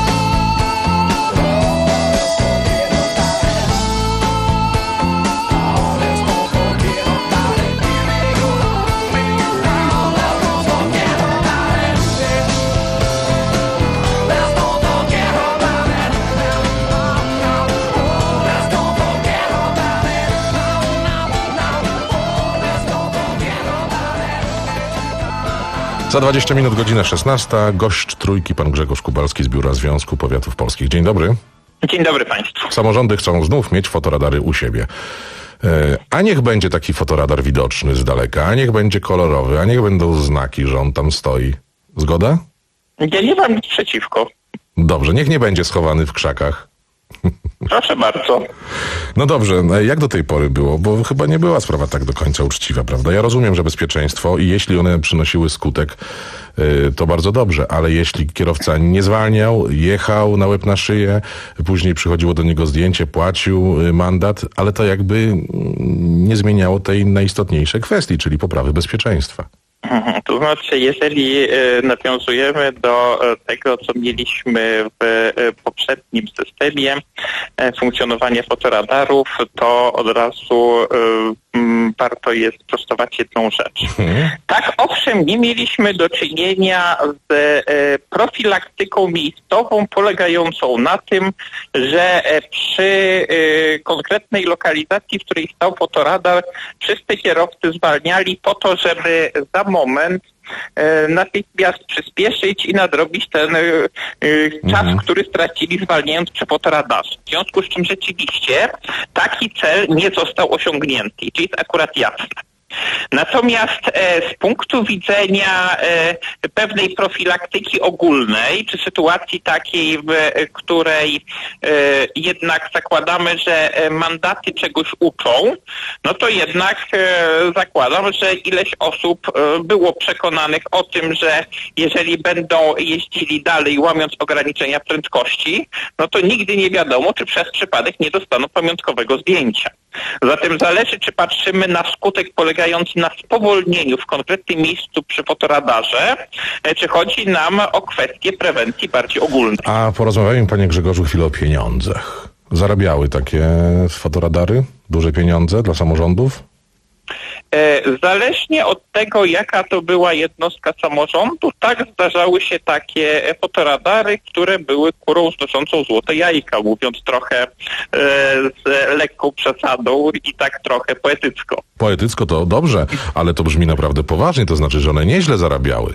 Oh, let's don't forget about it. Give me your heart, make it real. Let's don't forget about it. Let's don't forget about it. Oh, let's don't forget about it. No, no, no. Oh, let's don't forget about it. Za dwadzieścia minut godzina szesnasta. Gość trójki, pan Grzegorz Kubalski z Biura Związku Powiatów Polskich. Dzień dobry. Dzień dobry Państwu. Samorządy chcą znów mieć fotoradary u siebie. E, A niech będzie taki fotoradar widoczny z daleka, a niech będzie kolorowy, a niech będą znaki, że on tam stoi. Zgoda? Ja nie mam nic przeciwko. Dobrze, niech nie będzie schowany w krzakach. Proszę bardzo. No dobrze, jak do tej pory było? Bo chyba nie była sprawa tak do końca uczciwa, prawda? Ja rozumiem, że bezpieczeństwo i jeśli one przynosiły skutek, yy, to bardzo dobrze, ale jeśli kierowca nie zwalniał, jechał na łeb na szyję, później przychodziło do niego zdjęcie, płacił yy, mandat, ale to jakby yy, nie zmieniało tej najistotniejszej kwestii, czyli poprawy bezpieczeństwa. To znaczy, jeżeli nawiązujemy do tego, co mieliśmy w poprzednim systemie funkcjonowania fotoradarów, to od razu warto jest sprostować jedną rzecz. Hmm. Tak, owszem, nie mieliśmy do czynienia z profilaktyką miejscową polegającą na tym, że przy konkretnej lokalizacji, w której stał fotoradar, wszyscy kierowcy zwalniali po to, żeby za moment natychmiast przyspieszyć i nadrobić ten czas, mhm. który stracili zwalniając przy fotoradarze. W związku z czym rzeczywiście taki cel nie został osiągnięty. I to jest akurat jasne. Natomiast e, z punktu widzenia e, pewnej profilaktyki ogólnej, czy sytuacji takiej, w której e, jednak zakładamy, że e, mandaty czegoś uczą, no to jednak e, zakładam, że ileś osób e, było przekonanych o tym, że jeżeli będą jeździli dalej, łamiąc ograniczenia prędkości, no to nigdy nie wiadomo, czy przez przypadek nie dostaną pamiątkowego zdjęcia. Zatem zależy, czy patrzymy na skutek polegający na spowolnieniu w konkretnym miejscu przy fotoradarze, czy chodzi nam o kwestię prewencji bardziej ogólnej. A porozmawiajmy, panie Grzegorzu, chwilę o pieniądzach. Zarabiały takie fotoradary duże pieniądze dla samorządów? Zależnie od tego, jaka to była jednostka samorządu, tak zdarzały się takie fotoradary, które były kurą znoszącą złote jajka, mówiąc trochę e, z lekką przesadą i tak trochę poetycko. Poetycko to dobrze, ale to brzmi naprawdę poważnie, to znaczy, że one nieźle zarabiały.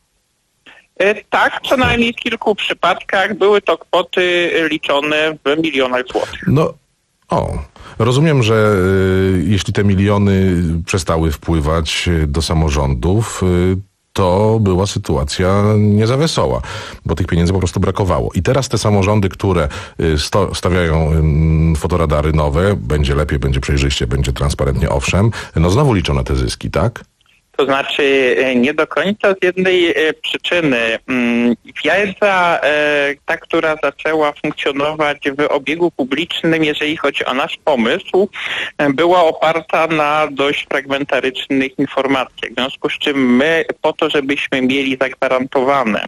E, tak, co najmniej w kilku przypadkach były to kwoty liczone w milionach złotych. No, o... Rozumiem, że y, jeśli te miliony przestały wpływać do samorządów, y, to była sytuacja nie za wesoła, bo tych pieniędzy po prostu brakowało. I teraz te samorządy, które y, sto, stawiają y, fotoradary nowe, będzie lepiej, będzie przejrzyście, będzie transparentnie, owszem, no znowu liczą na te zyski, tak? To znaczy nie do końca z jednej przyczyny. Wiedza, ta, która zaczęła funkcjonować w obiegu publicznym, jeżeli chodzi o nasz pomysł, była oparta na dość fragmentarycznych informacjach. W związku z czym my po to, żebyśmy mieli zagwarantowane,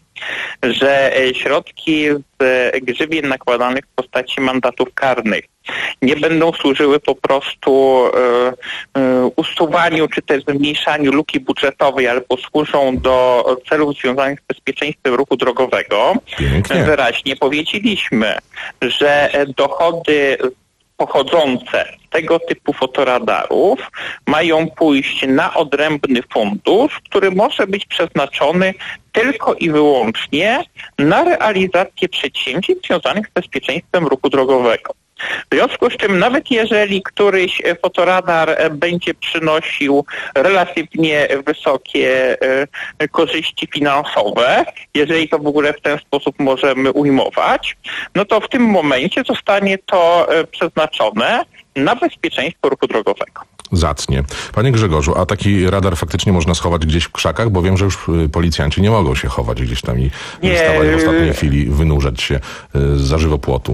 że środki z grzywien nakładanych w postaci mandatów karnych nie będą służyły po prostu e, e, usuwaniu czy też zmniejszaniu luki budżetowej, ale posłużą do celów związanych z bezpieczeństwem ruchu drogowego. Pięknie. Wyraźnie powiedzieliśmy, że dochody pochodzące z tego typu fotoradarów mają pójść na odrębny fundusz, który może być przeznaczony tylko i wyłącznie na realizację przedsięwzięć związanych z bezpieczeństwem ruchu drogowego. W związku z czym nawet jeżeli któryś fotoradar będzie przynosił relatywnie wysokie e, korzyści finansowe, jeżeli to w ogóle w ten sposób możemy ujmować, no to w tym momencie zostanie to e, przeznaczone na bezpieczeństwo ruchu drogowego. Zacnie. Panie Grzegorzu, a taki radar faktycznie można schować gdzieś w krzakach, bo wiem, że już policjanci nie mogą się chować gdzieś tam i wystawać w ostatniej chwili, wynurzać się zza żywopłotu.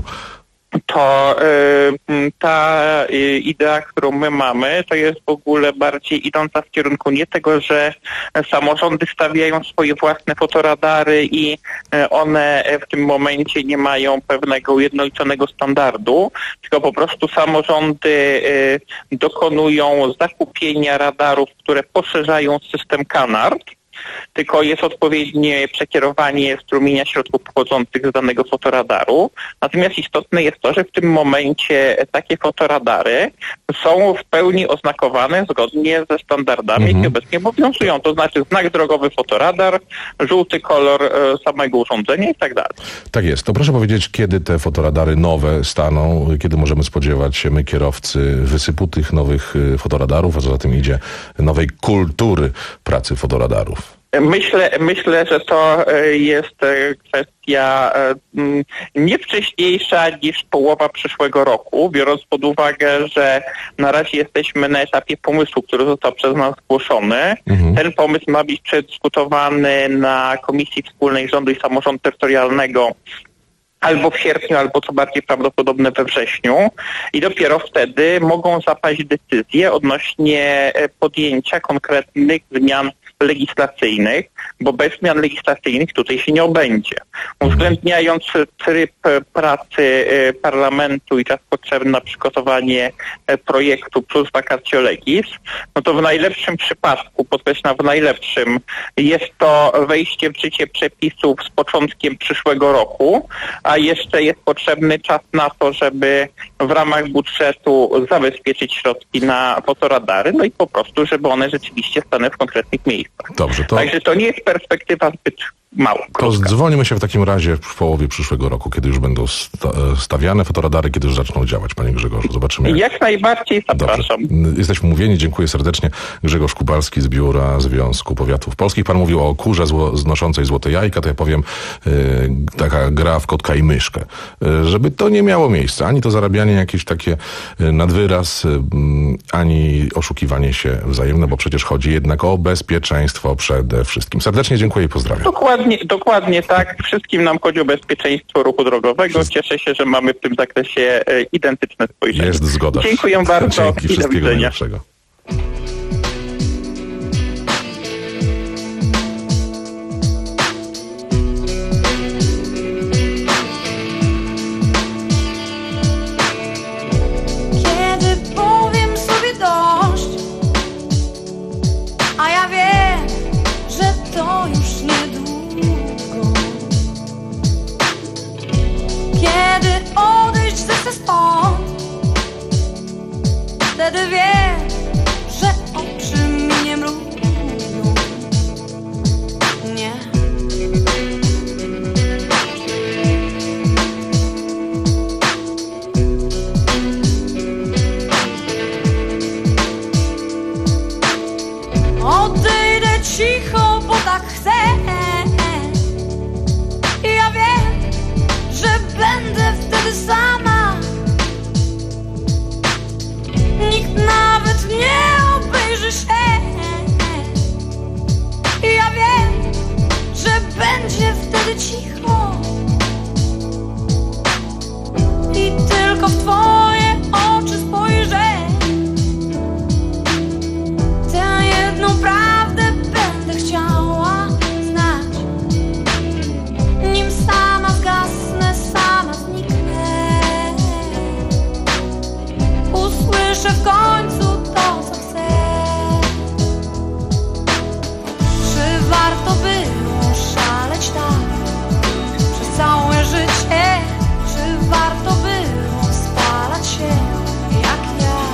To y, ta y, idea, którą my mamy, to jest w ogóle bardziej idąca w kierunku nie tego, że samorządy stawiają swoje własne fotoradary i y, one w tym momencie nie mają pewnego ujednoliconego standardu, tylko po prostu samorządy y, dokonują zakupienia radarów, które poszerzają system Canard, tylko jest odpowiednie przekierowanie strumienia środków pochodzących z danego fotoradaru. Natomiast istotne jest to, że w tym momencie takie fotoradary są w pełni oznakowane zgodnie ze standardami, mhm. jakie obecnie obowiązują. To znaczy znak drogowy fotoradar, żółty kolor e, samego urządzenia i tak dalej. Tak jest. To proszę powiedzieć, kiedy te fotoradary nowe staną, kiedy możemy spodziewać się my, kierowcy, wysypu tych nowych fotoradarów, a co za tym idzie nowej kultury pracy fotoradarów? Myślę, myślę, że to jest kwestia nie wcześniejsza niż połowa przyszłego roku, biorąc pod uwagę, że na razie jesteśmy na etapie pomysłu, który został przez nas zgłoszony. Mhm. Ten pomysł ma być przedyskutowany na Komisji Wspólnej Rządu i Samorządu Terytorialnego albo w sierpniu, albo co bardziej prawdopodobne we wrześniu i dopiero wtedy mogą zapaść decyzje odnośnie podjęcia konkretnych zmian legislacyjnych, bo bez zmian legislacyjnych tutaj się nie obędzie. Uwzględniając tryb pracy parlamentu i czas potrzebny na przygotowanie projektu plus vacatio legis, no to w najlepszym przypadku, podkreślam w najlepszym, jest to wejście w życie przepisów z początkiem przyszłego roku, a jeszcze jest potrzebny czas na to, żeby w ramach budżetu zabezpieczyć środki na fotoradary, no i po prostu, żeby one rzeczywiście stanęły w konkretnych miejscach. Dobrze, to... Także to nie jest perspektywa zbyt mała. To dzwonimy się w takim razie w połowie przyszłego roku, kiedy już będą sta- stawiane fotoradary, kiedy już zaczną działać, panie Grzegorzu. Zobaczymy. Jak, jak najbardziej zapraszam. Dobrze. Jesteśmy mówieni, dziękuję serdecznie. Grzegorz Kubalski z Biura Związku Powiatów Polskich. Pan mówił o kurze zło- znoszącej złote jajka, to ja powiem yy, taka gra w kotka i myszkę. Yy, żeby to nie miało miejsca. Ani to zarabianie jakieś takie yy, nadwyraz, yy, ani oszukiwanie się wzajemne, bo przecież chodzi jednak o bezpieczeństwo przede wszystkim. Serdecznie dziękuję i pozdrawiam. Dokładnie. Dokładnie tak. Wszystkim nam chodzi o bezpieczeństwo ruchu drogowego. Cieszę się, że mamy w tym zakresie e, identyczne spojrzenie. Jest zgoda. Dziękuję bardzo. Dzięki, i do widzenia. Najlepszego. Kiedy powiem sobie dość, a ja wiem, że to już kiedy odejść zechcę stąd, wtedy wiem, że oczy mi nie mrują. Nie. Odejdę cicho, bo tak chcę. I ja wiem, że będę wtedy sama. Nikt nawet nie obejrzy się. I ja wiem, że będzie wtedy cicho. I tylko w twoje oczy spojrzę. Tę jedną prawdę będę chciała znać. Nim sama zgasnę, sama zniknę. Usłyszę w końcu to, co chcę. Czy warto było szaleć tak przez całe życie? Czy warto było spalać się jak ja?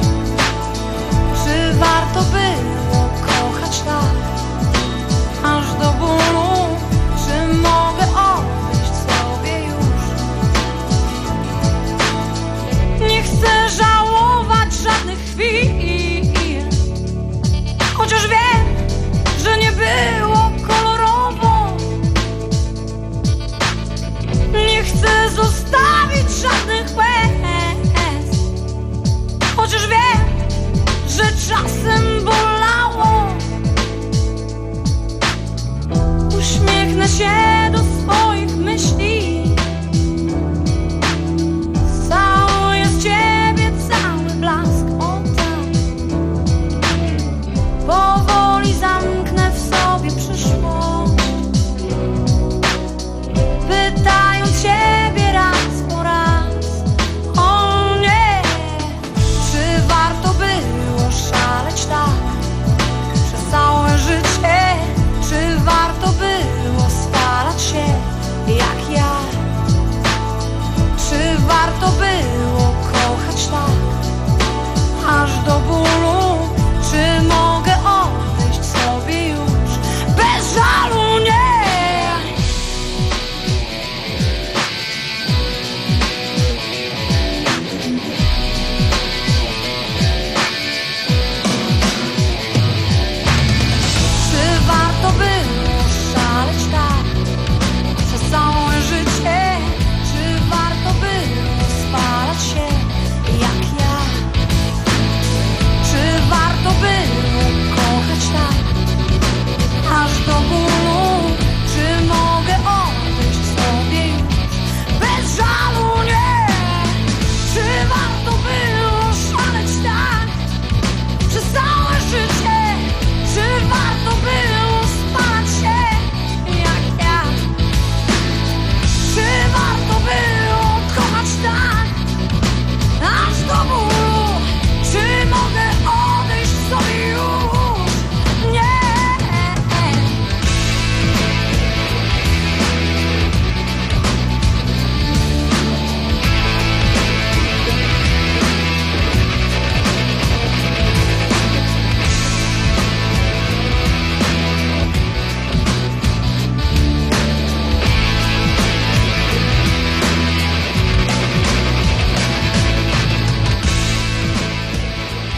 Czy warto było kochać tak aż do bólu? Czy mogę odejść sobie już? Nie chcę żałować żadnych chwil.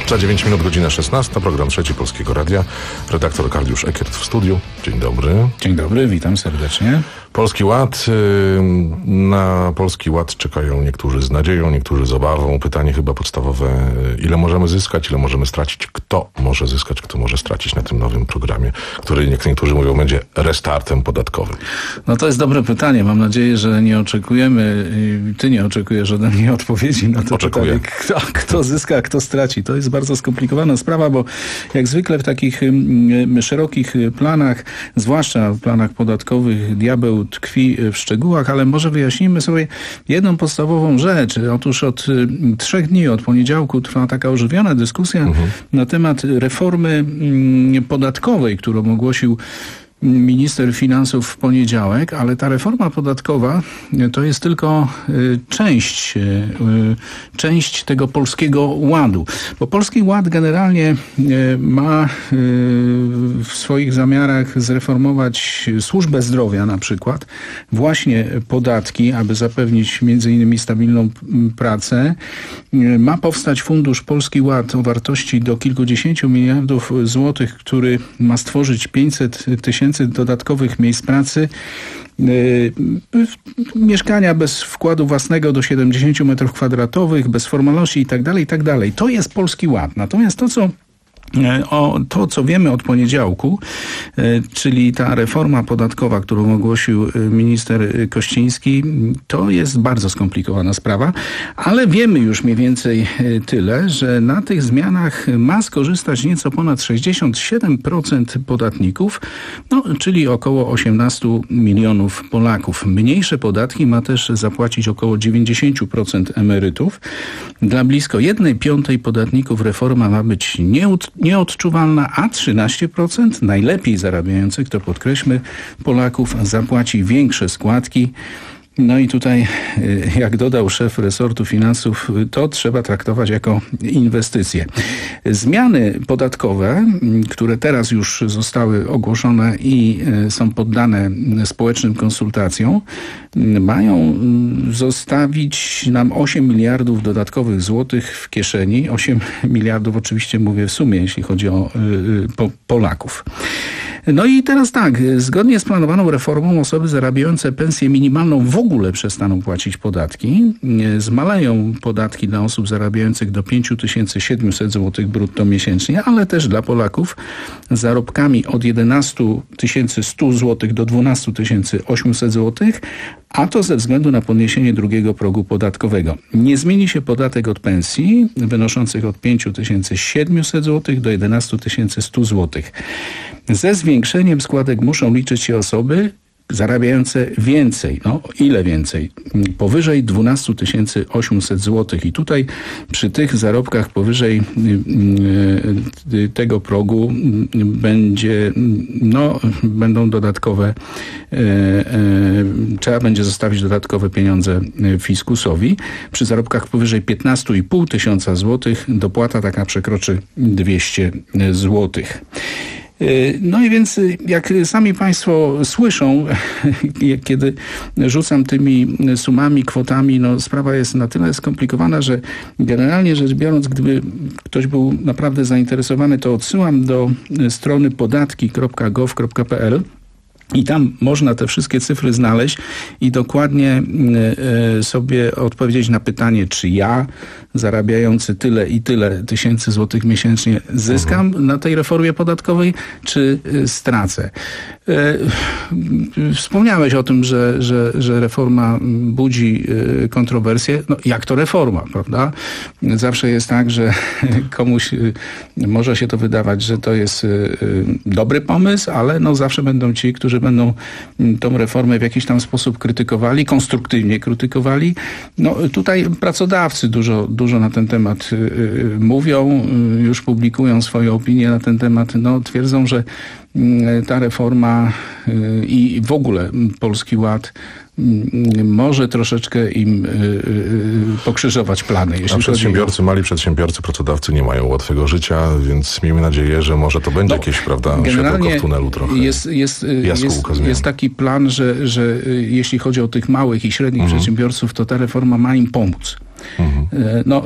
Za dziewięć minut godzina szesnasta, program Trzeci Polskiego Radia. Redaktor Arkadiusz Eckert w studiu. Dzień dobry. Dzień dobry, witam serdecznie. Polski Ład. Na Polski Ład czekają niektórzy z nadzieją, niektórzy z obawą. Pytanie chyba podstawowe, ile możemy zyskać, ile możemy stracić, kto może zyskać, kto może stracić na tym nowym programie, który, jak niektórzy mówią, będzie restartem podatkowym. No to jest dobre pytanie. Mam nadzieję, że nie oczekujemy, ty nie oczekujesz ode mnie odpowiedzi na to Oczekuję. pytanie, kto, kto zyska, kto straci. To jest bardzo skomplikowana sprawa, bo jak zwykle w takich szerokich planach, zwłaszcza w planach podatkowych, diabeł tkwi w szczegółach, ale może wyjaśnimy sobie jedną podstawową rzecz. Otóż od trzech dni, od poniedziałku trwa taka ożywiona dyskusja mhm. na temat reformy podatkowej, którą ogłosił minister finansów w poniedziałek, ale ta reforma podatkowa to jest tylko część, część tego Polskiego Ładu. Bo Polski Ład generalnie ma w swoich zamiarach zreformować służbę zdrowia na przykład, właśnie podatki, aby zapewnić między innymi stabilną pracę. Ma powstać fundusz Polski Ład o wartości do kilkudziesięciu miliardów złotych, który ma stworzyć pięćset tysięcy dodatkowych miejsc pracy, yy, mieszkania bez wkładu własnego do siedemdziesięciu metrów kwadratowych, bez formalności i tak dalej, i tak dalej. To jest Polski Ład. Natomiast to, co O to, co wiemy od poniedziałku, czyli ta reforma podatkowa, którą ogłosił minister Kościński, to jest bardzo skomplikowana sprawa, ale wiemy już mniej więcej tyle, że na tych zmianach ma skorzystać nieco ponad sześćdziesiąt siedem procent podatników, no, czyli około osiemnaście milionów Polaków. Mniejsze podatki ma też zapłacić około dziewięćdziesiąt procent emerytów. Dla blisko jednej piątej podatników reforma ma być nieut nieodczuwalna, a trzynaście procent najlepiej zarabiających, to podkreślmy, Polaków zapłaci większe składki. No i tutaj, jak dodał szef resortu finansów, to trzeba traktować jako inwestycje. Zmiany podatkowe, które teraz już zostały ogłoszone i są poddane społecznym konsultacjom, mają zostawić nam osiem miliardów dodatkowych złotych w kieszeni. osiem miliardów oczywiście mówię w sumie, jeśli chodzi o po, Polaków. No i teraz tak, zgodnie z planowaną reformą osoby zarabiające pensję minimalną w ogóle przestaną płacić podatki. Zmaleją podatki dla osób zarabiających do pięć tysięcy siedemset złotych brutto miesięcznie, ale też dla Polaków z zarobkami od jedenaście tysięcy sto złotych do dwanaście tysięcy osiemset złotych, a to ze względu na podniesienie drugiego progu podatkowego. Nie zmieni się podatek od pensji wynoszących od pięć tysięcy siedemset złotych do jedenaście tysięcy sto złotych. Ze zwiększeniem składek muszą liczyć się osoby zarabiające więcej. No, ile więcej? Powyżej dwanaście tysięcy osiemset złotych. I tutaj przy tych zarobkach powyżej y, tego progu będzie, no, będą dodatkowe, y, y, trzeba będzie zostawić dodatkowe pieniądze fiskusowi. Przy zarobkach powyżej piętnaście i pół tysiąca złotych dopłata taka przekroczy dwieście złotych. No i więc, jak sami Państwo słyszą, kiedy rzucam tymi sumami, kwotami, no sprawa jest na tyle skomplikowana, że generalnie rzecz biorąc, gdyby ktoś był naprawdę zainteresowany, to odsyłam do strony podatki kropka gov kropka p l. I tam można te wszystkie cyfry znaleźć i dokładnie y, sobie odpowiedzieć na pytanie, czy ja, zarabiający tyle i tyle tysięcy złotych miesięcznie, zyskam mhm. na tej reformie podatkowej, czy y, stracę. Y, wspomniałeś o tym, że, że, że reforma budzi y, kontrowersje. No, jak to reforma, prawda? Zawsze jest tak, że komuś y, może się to wydawać, że to jest y, y, dobry pomysł, ale no zawsze będą ci, którzy będą tą reformę w jakiś tam sposób krytykowali, konstruktywnie krytykowali. No tutaj pracodawcy dużo, dużo na ten temat y, mówią, y, już publikują swoje opinie na ten temat. No twierdzą, że y, ta reforma y, i w ogóle Polski Ład może troszeczkę im y, y, pokrzyżować plany. Jeśli A przedsiębiorcy, chodzi o... mali przedsiębiorcy, pracodawcy nie mają łatwego życia, więc miejmy nadzieję, że może to będzie no, jakieś, prawda, światełko w tunelu trochę. Jest, jest, jest, jest taki plan, że, że jeśli chodzi o tych małych i średnich mhm. przedsiębiorców, to ta reforma ma im pomóc. Mhm. No,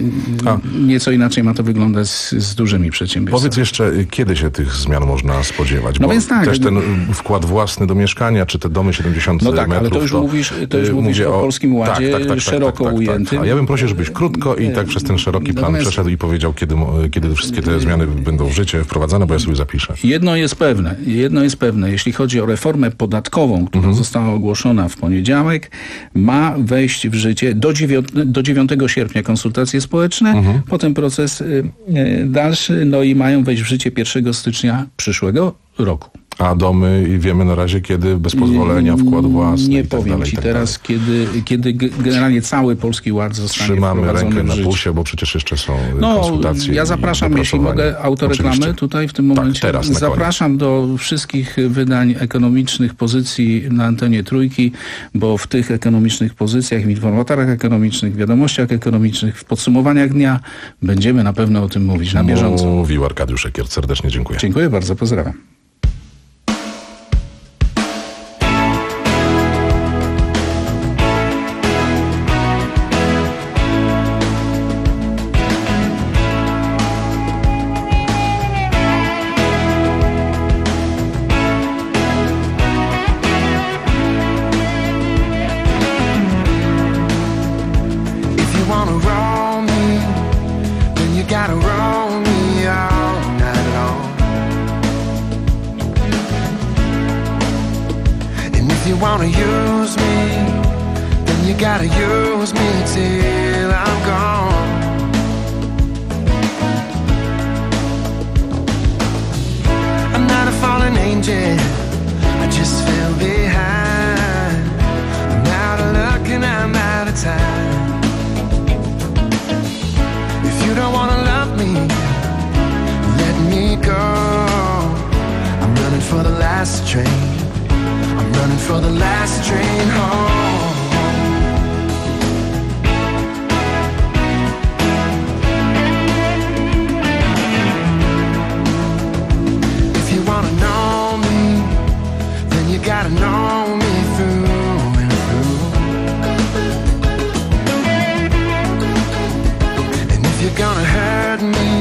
A. nieco inaczej ma to wyglądać z, z dużymi przedsiębiorstwami. Powiedz jeszcze, kiedy się tych zmian można spodziewać? No Bo więc tak. Też ten wkład własny do mieszkania, czy te domy siedemdziesiąt no tak, metrów. ale to już to, mówisz, to już mówisz o Polskim Ładzie, tak, tak, tak, szeroko tak, tak, ujętym. Tak. A ja bym prosił, żebyś krótko i tak przez ten szeroki plan Natomiast... przeszedł i powiedział, kiedy, kiedy wszystkie te zmiany będą w życie wprowadzane, bo ja sobie zapiszę. Jedno jest pewne, jedno jest pewne, jeśli chodzi o reformę podatkową, która mhm. została ogłoszona w poniedziałek, ma wejść w życie do, dziewią- do dziewiątego sierpnia konsultacje społeczne, mhm. potem proces y, y, dalszy, no i mają wejść w życie pierwszego stycznia przyszłego roku. A domy i wiemy na razie, kiedy bez pozwolenia, wkład własny Nie i tak powiem dalej, ci tak teraz, kiedy, kiedy generalnie cały Polski Ład zostanie Trzymamy wprowadzony rękę w życie. na pulsie, bo przecież jeszcze są no, konsultacje. Ja zapraszam, jeśli mogę, autoreklamy Oczywiście. tutaj w tym momencie. Tak, teraz, zapraszam do wszystkich wydań ekonomicznych pozycji na antenie Trójki, bo w tych ekonomicznych pozycjach, w informatorach ekonomicznych, w wiadomościach ekonomicznych, w podsumowaniach dnia będziemy na pewno o tym mówić na bieżąco. Mówił Arkadiusz Ekiert. Serdecznie dziękuję. Dziękuję bardzo, pozdrawiam. Gonna hurt me